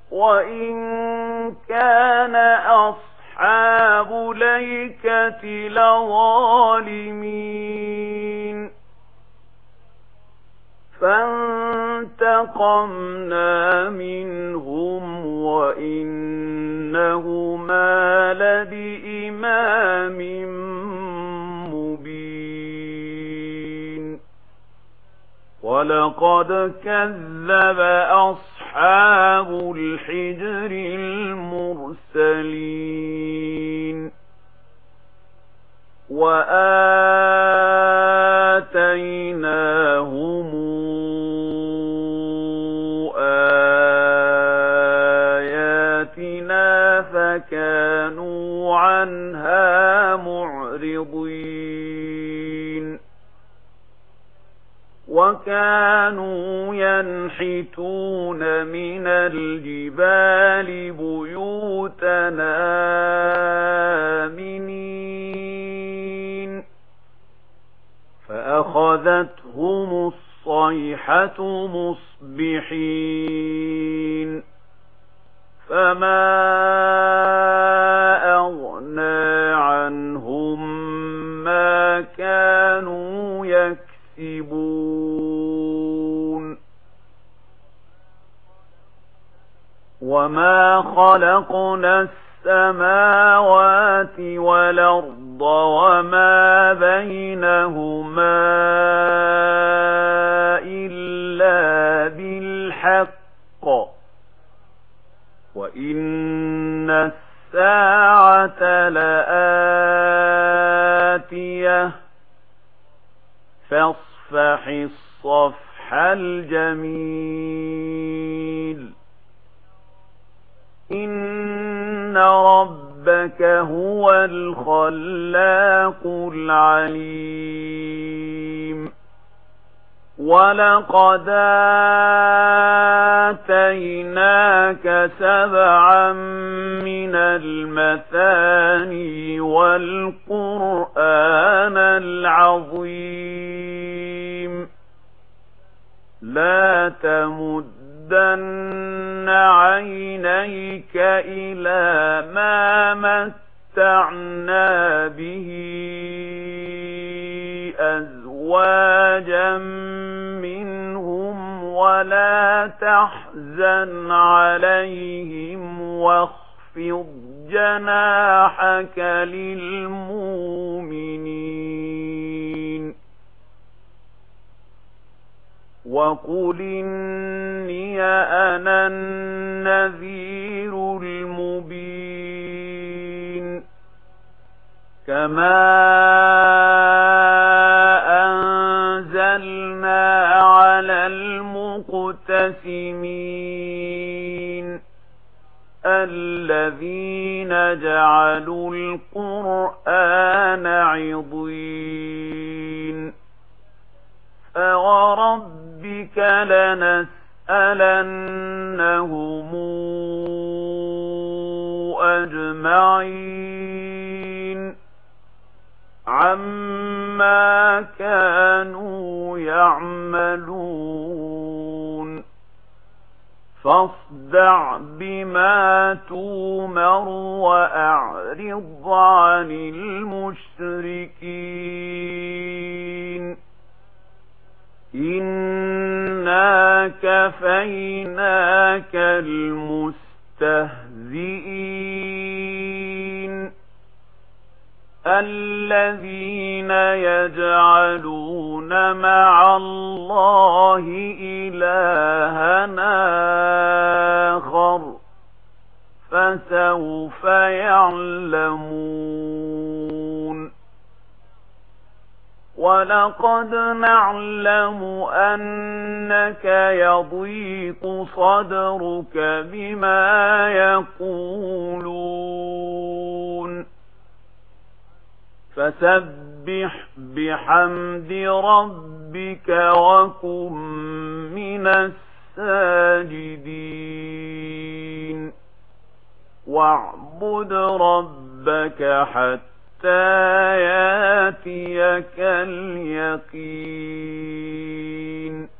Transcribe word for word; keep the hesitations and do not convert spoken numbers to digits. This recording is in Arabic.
وإن كان أصحاب الأيكة لظالمين فانتقمنا منهم وإنهما لبإمام مبين ولقد كذب أصحاب الحجر المرسلين وآتيناهم آياتنا فكانوا عنها معرضين وكانوا ينحتون من الجبال بيوتا آمنين فأخذتهم الصيحة مصبحين فما أغنى عنهم ما كانوا يكسبون وما خلقنا السماوات والأرض وما بينهما إلا بالحق وإن الساعة لآتية فاصفح الصفح الجميل إن ربك هو الخلاق العليم ولقد آتيناك سبعا من المثاني والقرآن العظيم لا تمدن عينيك إلى ما متعنا به أزواجا منهم ولا تحزن عليهم واخفض جناحك للمؤمنين وقل إني أنا النذير المبين كما أنزلنا على المقتسمين الذين جعلوا القرآن عضين فوربك لنسألنهم أجمعين عما كانوا يعملون فاصدع بما تؤمر وأعرض عن المشركين إنا كفيناك المستهزئين الذين يجعلون مع الله إلهًا آخر فسوف يعلمون ولقد نعلم أنك يضيق صدرك بما يقولون فسبح بحمد ربك وكن من الساجدين واعبد ربك حتى ياتيك اليقين